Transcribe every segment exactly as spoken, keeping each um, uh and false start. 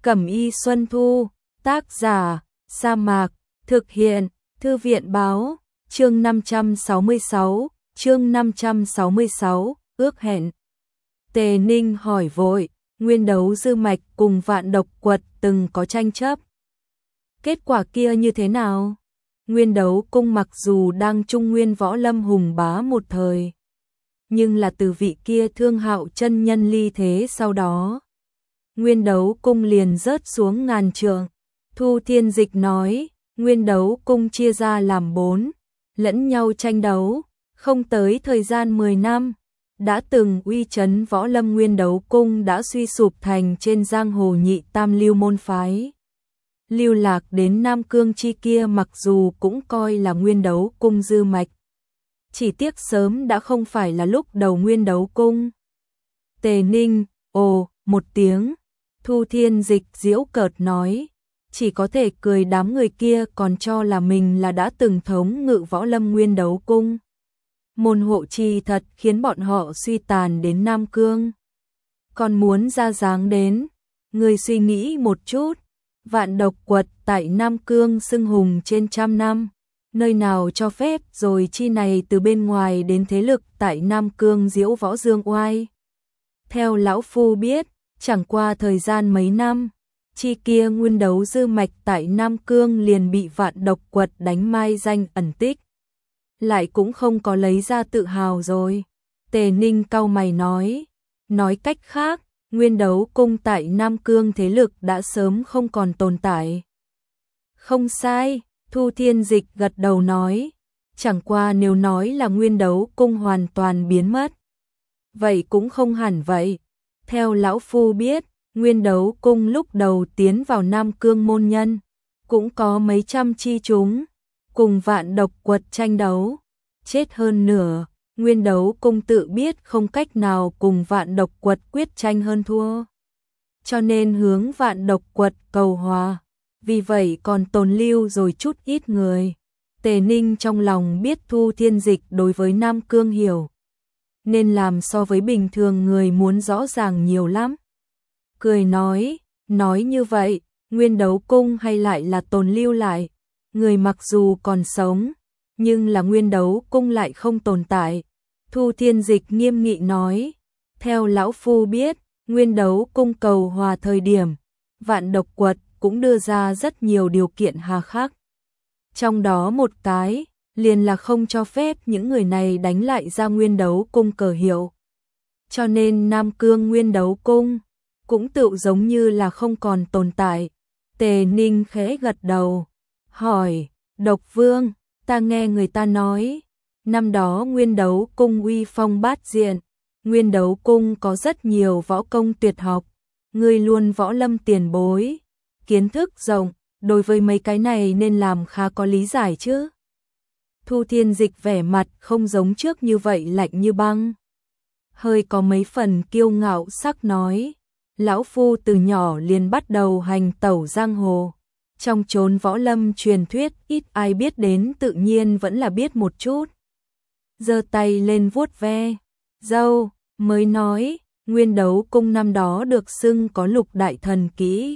Cẩm y Xuân Thu, tác giả, Sa Mạc, thực hiện, Thư viện báo, chương năm trăm sáu mươi sáu, chương năm trăm sáu mươi sáu, ước hẹn. Tề Ninh hỏi vội, Nguyên Đấu Dư Mạch cùng Vạn Độc Quật từng có tranh chấp. Kết quả kia như thế nào? Nguyên Đấu Cung mặc dù đang trung nguyên võ lâm hùng bá một thời, nhưng là từ vị kia Thương Hạo chân nhân ly thế sau đó, Nguyên Đấu Cung liền rớt xuống ngàn trượng. Thu Thiên Dịch nói, Nguyên Đấu Cung chia ra làm bốn, lẫn nhau tranh đấu, không tới thời gian mười năm, đã từng uy chấn võ lâm Nguyên Đấu Cung đã suy sụp thành trên giang hồ nhị tam lưu môn phái. Lưu lạc đến Nam Cương chi kia mặc dù cũng coi là Nguyên Đấu Cung dư mạch, chỉ tiếc sớm đã không phải là lúc đầu Nguyên Đấu Cung. Tề Ninh, ồ, một tiếng, Thu Thiên Dịch giễu cợt nói, chỉ có thể cười đám người kia còn cho là mình là đã từng thống ngự võ lâm Nguyên Đấu Cung. Môn hộ trì thật khiến bọn họ suy tàn đến Nam Cương. Còn muốn ra dáng đến, người suy nghĩ một chút, Vạn Độc Quật tại Nam Cương xưng hùng trên trăm năm, nơi nào cho phép rồi chi này từ bên ngoài đến thế lực tại Nam Cương diễu võ dương oai. Theo lão phu biết, chẳng qua thời gian mấy năm, chi kia Nguyên Đấu Dư Mạch tại Nam Cương liền bị Vạn Độc Quật đánh mai danh ẩn tích. Lại cũng không có lấy ra tự hào rồi. Tề Ninh cau mày nói, nói cách khác, Nguyên Đấu Cung tại Nam Cương thế lực đã sớm không còn tồn tại. Không sai, Thu Thiên Dịch gật đầu nói, chẳng qua nếu nói là Nguyên Đấu Cung hoàn toàn biến mất, vậy cũng không hẳn vậy. Theo lão phu biết, Nguyên Đấu Cung lúc đầu tiến vào Nam Cương môn nhân, cũng có mấy trăm chi chúng, cùng Vạn Độc Quật tranh đấu, chết hơn nửa. Nguyên Đấu Cung tự biết không cách nào cùng Vạn Độc Quật quyết tranh hơn thua, cho nên hướng Vạn Độc Quật cầu hòa, vì vậy còn tồn lưu rồi chút ít người. Tề Ninh trong lòng biết Thu Thiên Dịch đối với Nam Cương hiểu, nên làm so với bình thường người muốn rõ ràng nhiều lắm. Cười nói, nói như vậy, Nguyên Đấu Cung hay lại là tồn lưu lại, người mặc dù còn sống, nhưng là Nguyên Đấu Cung lại không tồn tại. Thu Thiên Dịch nghiêm nghị nói, theo lão phu biết, Nguyên Đấu Cung cầu hòa thời điểm, Vạn Độc Quật cũng đưa ra rất nhiều điều kiện hà khắc. Trong đó một cái, liền là không cho phép những người này đánh lại ra Nguyên Đấu Cung cờ hiệu. Cho nên Nam Cương Nguyên Đấu Cung cũng tự giống như là không còn tồn tại. Tề Ninh khẽ gật đầu, hỏi, Độc Vương, ta nghe người ta nói, năm đó Nguyên Đấu Cung uy phong bát diện, Nguyên Đấu Cung có rất nhiều võ công tuyệt học, ngươi luôn võ lâm tiền bối, kiến thức rộng, đối với mấy cái này nên làm khá có lý giải chứ. Thu Thiên Dịch vẻ mặt không giống trước như vậy lạnh như băng, hơi có mấy phần kiêu ngạo sắc nói, lão phu từ nhỏ liền bắt đầu hành tẩu giang hồ, trong chốn võ lâm truyền thuyết ít ai biết đến tự nhiên vẫn là biết một chút. Giơ tay lên vuốt ve râu, mới nói, Nguyên Đấu Cung năm đó được xưng có lục đại thần kỹ,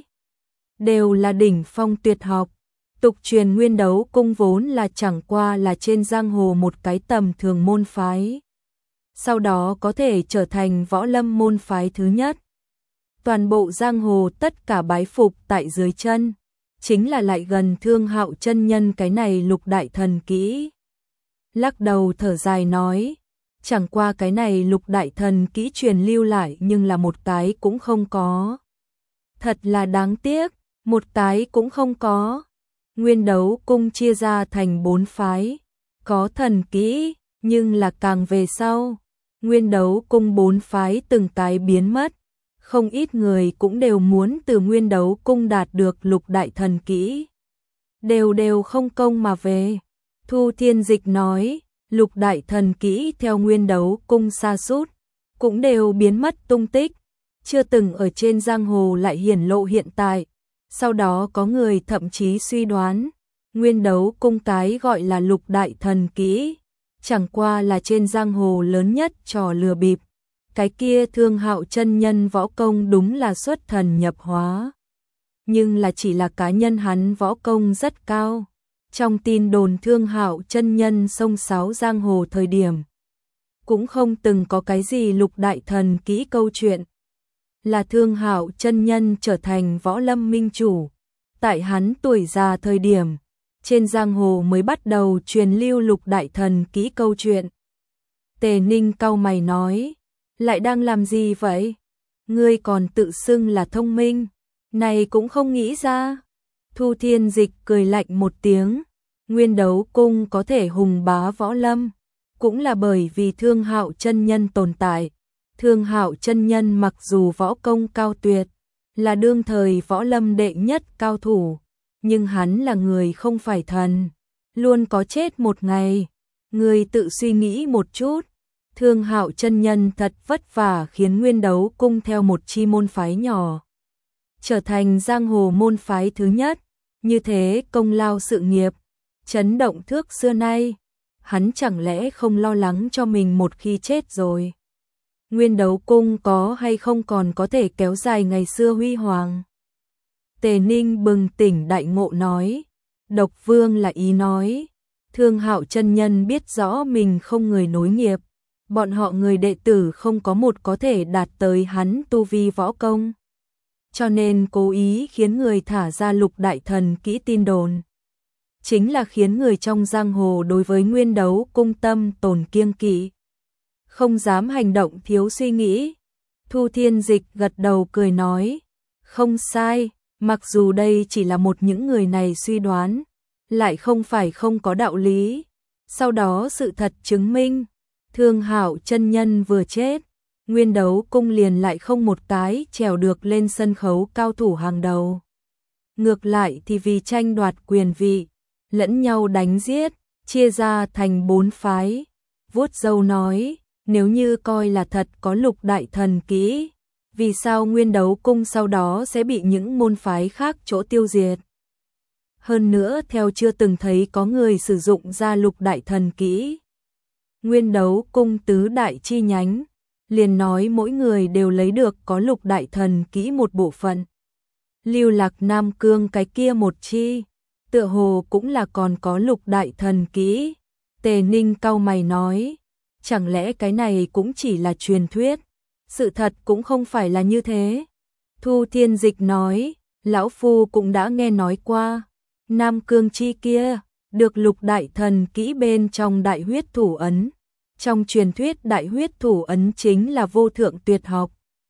đều là đỉnh phong tuyệt học. Tục truyền Nguyên Đấu Cung vốn là chẳng qua là trên giang hồ một cái tầm thường môn phái, sau đó có thể trở thành võ lâm môn phái thứ nhất. Toàn bộ giang hồ tất cả bái phục tại dưới chân, chính là lại gần Thương Hạo chân nhân cái này lục đại thần kỹ. Lắc đầu thở dài nói, chẳng qua cái này lục đại thần kỹ truyền lưu lại nhưng là một cái cũng không có. Thật là đáng tiếc, một cái cũng không có. Nguyên Đấu Cung chia ra thành bốn phái, có thần kỹ, nhưng là càng về sau, Nguyên Đấu Cung bốn phái từng cái biến mất, không ít người cũng đều muốn từ Nguyên Đấu Cung đạt được lục đại thần kỹ, đều đều không công mà về. Thu Thiên Dịch nói, lục đại thần kỹ theo Nguyên Đấu Cung sa sút, cũng đều biến mất tung tích, chưa từng ở trên giang hồ lại hiển lộ hiện tại. Sau đó có người thậm chí suy đoán, Nguyên Đấu Cung cái gọi là lục đại thần kỹ, chẳng qua là trên giang hồ lớn nhất trò lừa bịp. Cái kia Thương Hạo chân nhân võ công đúng là xuất thần nhập hóa. nhưng là chỉ là cá nhân hắn võ công rất cao. Trong tin đồn Thương Hạo chân nhân sông sáo giang hồ thời điểm, cũng không từng có cái gì lục đại thần kỹ câu chuyện. Là Thương Hạo chân nhân trở thành võ lâm minh chủ. Tại hắn tuổi già thời điểm, trên giang hồ mới bắt đầu truyền lưu lục đại thần kỹ câu chuyện. Tề Ninh cau mày nói, lại đang làm gì vậy? Ngươi còn tự xưng là thông minh, này cũng không nghĩ ra. Thu Thiên Dịch cười lạnh một tiếng, Nguyên Đấu Cung có thể hùng bá võ lâm, cũng là bởi vì Thương Hạo chân nhân tồn tại. Thương Hạo chân nhân mặc dù võ công cao tuyệt, là đương thời võ lâm đệ nhất cao thủ, nhưng hắn là người không phải thần, luôn có chết một ngày. Người tự suy nghĩ một chút, Thương Hạo chân nhân thật vất vả khiến Nguyên Đấu Cung theo một chi môn phái nhỏ trở thành giang hồ môn phái thứ nhất, như thế công lao sự nghiệp chấn động thước xưa nay, hắn chẳng lẽ không lo lắng cho mình một khi chết rồi? Nguyên Đấu Cung có hay không còn có thể kéo dài ngày xưa huy hoàng? Tề Ninh bừng tỉnh đại ngộ nói, Độc Vương là ý nói, Thương Hạo chân nhân biết rõ mình không người nối nghiệp, bọn họ người đệ tử không có một có thể đạt tới hắn tu vi võ công, cho nên cố ý khiến người thả ra lục đại thần kỹ tin đồn, chính là khiến người trong giang hồ đối với Nguyên Đấu Cung tâm tồn kiêng kỵ, không dám hành động thiếu suy nghĩ. Thu Thiên Dịch gật đầu cười nói, không sai, mặc dù đây chỉ là một những người này suy đoán, lại không phải không có đạo lý. Sau đó sự thật chứng minh, Thương Hạo chân nhân vừa chết, Nguyên Đấu Cung liền lại không một cái trèo được lên sân khấu cao thủ hàng đầu. Ngược lại thì vì tranh đoạt quyền vị, lẫn nhau đánh giết, chia ra thành bốn phái. Vuốt râu nói, nếu như coi là thật có lục đại thần kỹ, vì sao Nguyên Đấu Cung sau đó sẽ bị những môn phái khác chỗ tiêu diệt? Hơn nữa theo chưa từng thấy có người sử dụng ra lục đại thần kỹ. Nguyên Đấu Cung tứ đại chi nhánh, liền nói mỗi người đều lấy được có lục đại thần kỹ một bộ phận. Lưu Lạc Nam Cương cái kia một chi, tựa hồ cũng là còn có lục đại thần kỹ. Tề Ninh cau mày nói, chẳng lẽ cái này cũng chỉ là truyền thuyết, sự thật cũng không phải là như thế. Thu Thiên Dịch nói, lão phu cũng đã nghe nói qua, Nam Cương chi kia, được lục đại thần kỹ bên trong đại huyết thủ ấn. Trong truyền thuyết đại huyết thủ ấn chính là vô thượng tuyệt học.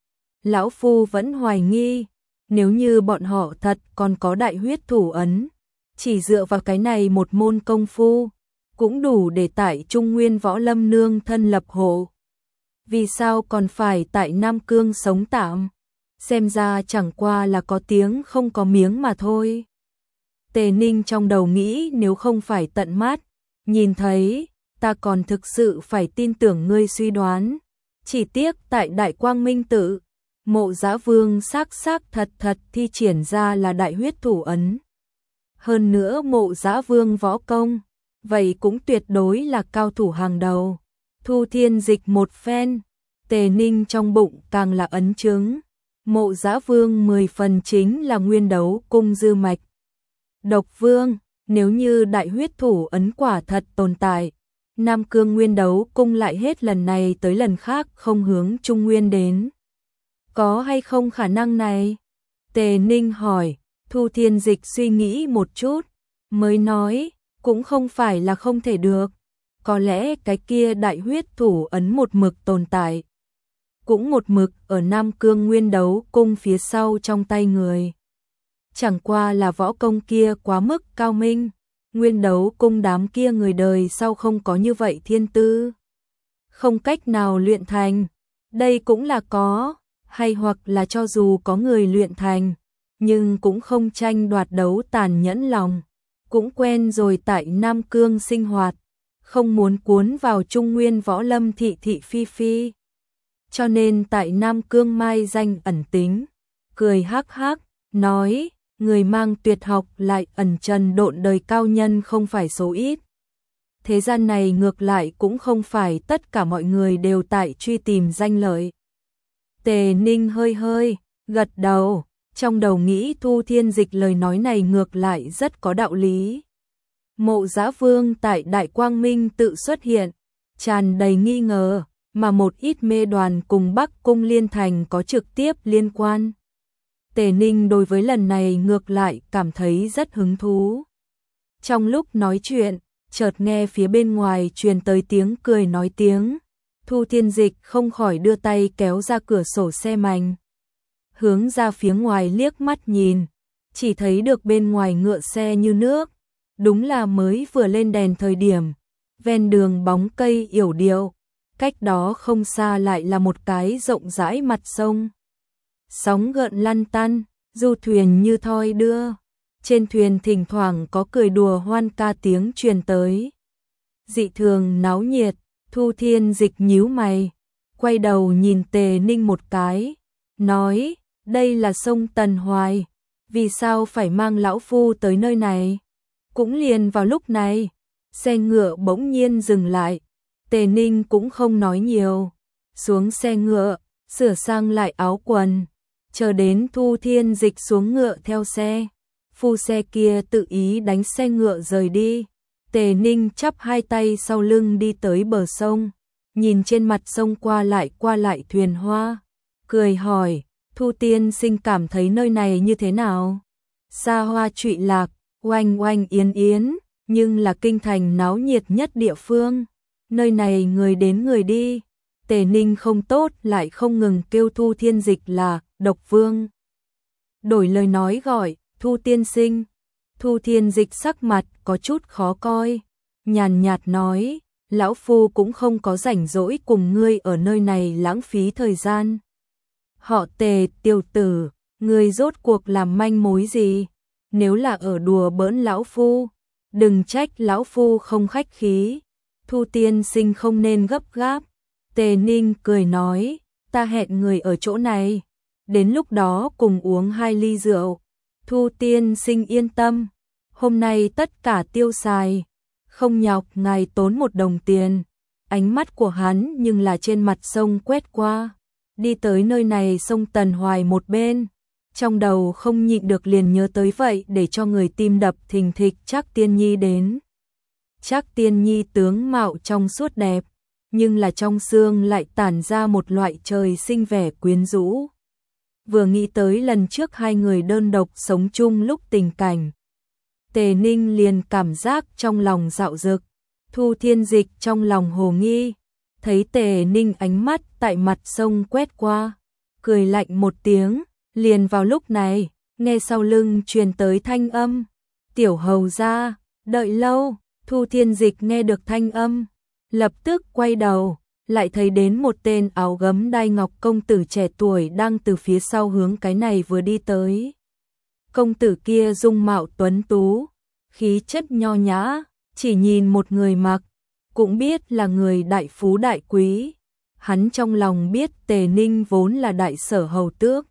Lão phu vẫn hoài nghi, nếu như bọn họ thật còn có đại huyết thủ ấn, chỉ dựa vào cái này một môn công phu, cũng đủ để tại Trung Nguyên võ lâm nương thân lập hộ. Vì sao còn phải tại Nam Cương sống tạm? Xem ra chẳng qua là có tiếng không có miếng mà thôi. Tề Ninh trong đầu nghĩ, nếu không phải tận mắt nhìn thấy, ta còn thực sự phải tin tưởng ngươi suy đoán. Chỉ tiếc tại Đại Quang Minh Tự, Mộ Dã Vương xác xác thật thật thi triển ra là đại huyết thủ ấn. Hơn nữa Mộ Dã Vương võ công, vậy cũng tuyệt đối là cao thủ hàng đầu. Thu Thiên Dịch một phen, Tề Ninh trong bụng càng là ấn chứng. Mộ Dã Vương mười phần chính là Nguyên Đấu Cung dư mạch. Độc Vương, nếu như đại huyết thủ ấn quả thật tồn tại, Nam Cương Nguyên Đấu Cung lại hết lần này tới lần khác không hướng Trung Nguyên đến. Có hay không khả năng này? Tề Ninh hỏi. Thu Thiên Dịch suy nghĩ một chút, mới nói, cũng không phải là không thể được. Có lẽ cái kia đại huyết thủ ấn một mực tồn tại, cũng một mực ở Nam Cương Nguyên Đấu Cung phía sau trong tay người. Chẳng qua là võ công kia quá mức cao minh, Nguyên Đấu Cung đám kia người đời sau không có như vậy thiên tư, không cách nào luyện thành. Đây cũng là có, hay hoặc là cho dù có người luyện thành, nhưng cũng không tranh đoạt đấu tàn nhẫn lòng, cũng quen rồi tại Nam Cương sinh hoạt, không muốn cuốn vào Trung Nguyên võ lâm thị thị phi phi. Cho nên tại Nam Cương mai danh ẩn tính, cười hắc hắc, nói, người mang tuyệt học lại ẩn trần độn đời cao nhân không phải số ít. Thế gian này ngược lại cũng không phải tất cả mọi người đều tại truy tìm danh lợi. Tề Ninh hơi hơi gật đầu, Trong đầu nghĩ Thu Thiên Dịch lời nói này ngược lại rất có đạo lý. Mộ Dã Vương tại Đại Quang Minh tự xuất hiện, tràn đầy nghi ngờ, mà một ít mê đoàn cùng Bắc Cung Liên Thành có trực tiếp liên quan. Tề Ninh đối với lần này ngược lại cảm thấy rất hứng thú. Trong lúc nói chuyện, chợt nghe phía bên ngoài truyền tới tiếng cười nói tiếng. Thu Thiên Dịch không khỏi đưa tay kéo ra cửa sổ xe mành, hướng ra phía ngoài liếc mắt nhìn, chỉ thấy được bên ngoài ngựa xe như nước, đúng là mới vừa lên đèn thời điểm, ven đường bóng cây yểu điệu, cách đó không xa lại là một cái rộng rãi mặt sông. Sóng gợn lăn tăn, du thuyền như thoi đưa, trên thuyền thỉnh thoảng có cười đùa hoan ca tiếng truyền tới. Dị thường náo nhiệt. Thu Thiên Dịch nhíu mày, quay đầu nhìn Tề Ninh một cái, nói, đây là sông Tần Hoài, vì sao phải mang lão phu tới nơi này? Cũng liền vào lúc này, xe ngựa bỗng nhiên dừng lại, Tề Ninh cũng không nói nhiều, xuống xe ngựa, sửa sang lại áo quần, chờ đến Thu Thiên Dịch xuống ngựa theo xe, phu xe kia tự ý đánh xe ngựa rời đi. Tề Ninh chắp hai tay sau lưng đi tới bờ sông, nhìn trên mặt sông qua lại qua lại thuyền hoa, cười hỏi, Thu tiên sinh cảm thấy nơi này như thế nào? Xa hoa trụy lạc, oanh oanh yến yến, nhưng là kinh thành náo nhiệt nhất địa phương, nơi này người đến người đi. Tề Ninh không tốt lại không ngừng kêu Thu Thiên Dịch là độc vương. Đổi lời nói gọi, Thu tiên sinh. Thu Thiên Dịch sắc mặt có chút khó coi, nhàn nhạt nói, lão phu cũng không có rảnh rỗi cùng ngươi ở nơi này lãng phí thời gian. Họ Tề tiểu tử, ngươi rốt cuộc làm manh mối gì? Nếu là ở đùa bỡn lão phu, đừng trách lão phu không khách khí. Thu tiên sinh không nên gấp gáp. Tề Ninh cười nói, ta hẹn người ở chỗ này, đến lúc đó cùng uống hai ly rượu. Thu tiên sinh yên tâm, hôm nay tất cả tiêu xài, không nhọc ngài tốn một đồng tiền. Ánh mắt của hắn nhưng là trên mặt sông quét qua, đi tới nơi này sông Tần Hoài một bên, trong đầu không nhịn được liền nhớ tới vậy để cho người tim đập thình thịch Trác Tiên Nhi đến. Trác Tiên Nhi tướng mạo trong suốt đẹp, nhưng là trong xương lại tản ra một loại trời sinh vẻ quyến rũ. Vừa nghĩ tới lần trước hai người đơn độc sống chung lúc tình cảnh, Tề Ninh liền cảm giác trong lòng dạo dực. Thu Thiên Dịch trong lòng hồ nghi, thấy Tề Ninh ánh mắt tại mặt sông quét qua, cười lạnh một tiếng, liền vào lúc này, nghe sau lưng truyền tới thanh âm, tiểu hầu gia, đợi lâu. Thu Thiên Dịch nghe được thanh âm, lập tức quay đầu, lại thấy đến một tên áo gấm đai ngọc công tử trẻ tuổi đang từ phía sau hướng cái này vừa đi tới. Công tử kia dung mạo tuấn tú, khí chất nho nhã, chỉ nhìn một người mặc, cũng biết là người đại phú đại quý. Hắn trong lòng biết Tề Ninh vốn là đại sở hầu tước,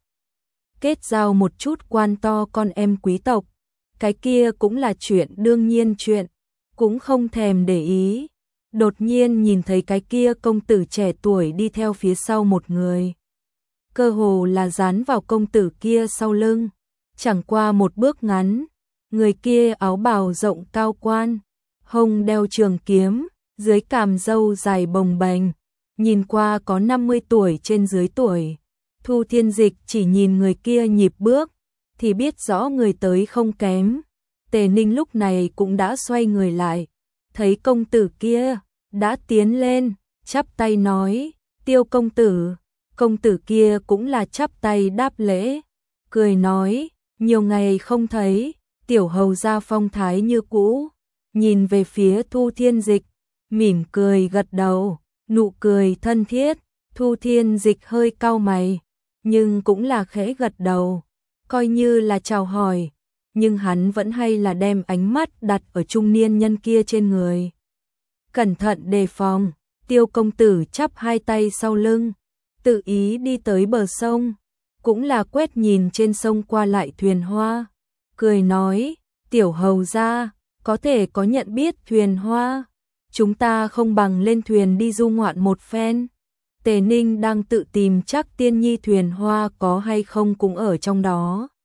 kết giao một chút quan to con em quý tộc, cái kia cũng là chuyện đương nhiên chuyện, cũng không thèm để ý. Đột nhiên nhìn thấy cái kia công tử trẻ tuổi đi theo phía sau một người, cơ hồ là dán vào công tử kia sau lưng. Chẳng qua một bước ngắn, người kia áo bào rộng cao quan, hông đeo trường kiếm, dưới cằm râu dài bồng bềnh, nhìn qua có năm mươi tuổi trên dưới tuổi. Thu Thiên Dịch chỉ nhìn người kia nhịp bước, thì biết rõ người tới không kém. Tề Ninh lúc này cũng đã xoay người lại, thấy công tử kia đã tiến lên, chắp tay nói, Tiêu công tử. Công tử kia cũng là chắp tay đáp lễ, cười nói, nhiều ngày không thấy, tiểu hầu gia phong thái như cũ. Nhìn về phía Thu Thiên Dịch, mỉm cười gật đầu, nụ cười thân thiết. Thu Thiên Dịch hơi cau mày, nhưng cũng là khẽ gật đầu, coi như là chào hỏi, nhưng hắn vẫn hay là đem ánh mắt đặt ở trung niên nhân kia trên người. Cẩn thận đề phòng. Tiêu công tử chắp hai tay sau lưng, tự ý đi tới bờ sông, cũng là quét nhìn trên sông qua lại thuyền hoa, cười nói, tiểu hầu gia, có thể có nhận biết thuyền hoa, chúng ta không bằng lên thuyền đi du ngoạn một phen. Tề Ninh đang tự tìm chắc Tiên Nhi thuyền hoa có hay không cũng ở trong đó.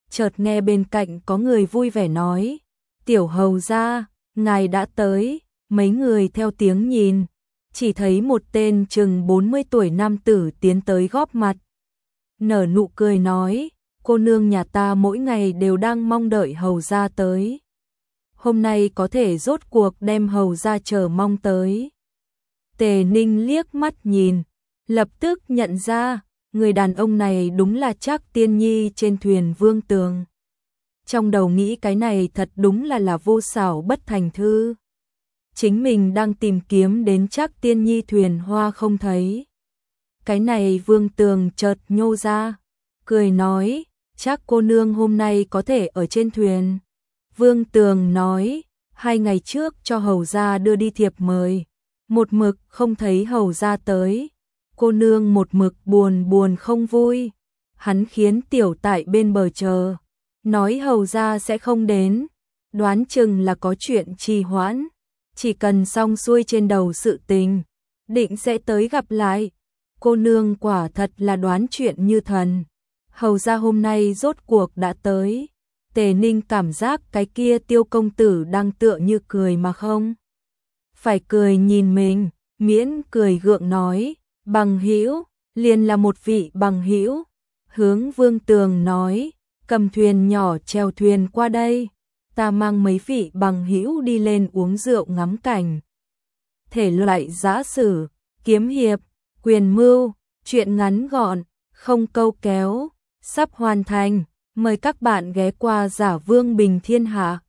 chợt nghe bên cạnh có người vui vẻ nói, tiểu hầu gia, ngài đã tới, mấy người theo tiếng nhìn, chỉ thấy một tên chừng bốn mươi tuổi nam tử tiến tới góp mặt. Nở nụ cười nói, cô nương nhà ta mỗi ngày đều đang mong đợi hầu gia tới. Hôm nay có thể rốt cuộc đem hầu gia chờ mong tới. Tề Ninh liếc mắt nhìn, lập tức nhận ra, người đàn ông này đúng là Trác Tiên Nhi trên thuyền Vương Tường. Trong đầu nghĩ cái này thật đúng là là vô xảo bất thành thư. Chính mình đang tìm kiếm đến Trác Tiên Nhi thuyền hoa không thấy. Cái này Vương Tường chợt nhô ra, cười nói, Trác cô nương hôm nay có thể ở trên thuyền. Vương Tường nói, hai ngày trước cho hầu gia đưa đi thiệp mời, một mực không thấy hầu gia tới. Cô nương một mực buồn buồn không vui, hắn khiến tiểu tại bên bờ chờ, nói hầu gia sẽ không đến, đoán chừng là có chuyện trì hoãn, chỉ cần xong xuôi trên đầu sự tình, định sẽ tới gặp lại. Cô nương quả thật là đoán chuyện như thần, hầu gia hôm nay rốt cuộc đã tới. Tề Ninh cảm giác cái kia Tiêu công tử đang tựa như cười mà không phải cười nhìn mình, miễn cười gượng nói, bằng hữu, liền là một vị bằng hữu. Hướng Vương Tường nói, cầm thuyền nhỏ chèo thuyền qua đây, ta mang mấy vị bằng hữu đi lên uống rượu ngắm cảnh. Thể loại giã sử, kiếm hiệp, quyền mưu, truyện ngắn gọn, không câu kéo, sắp hoàn thành, mời các bạn ghé qua Giả Vương Bình Thiên Hạ.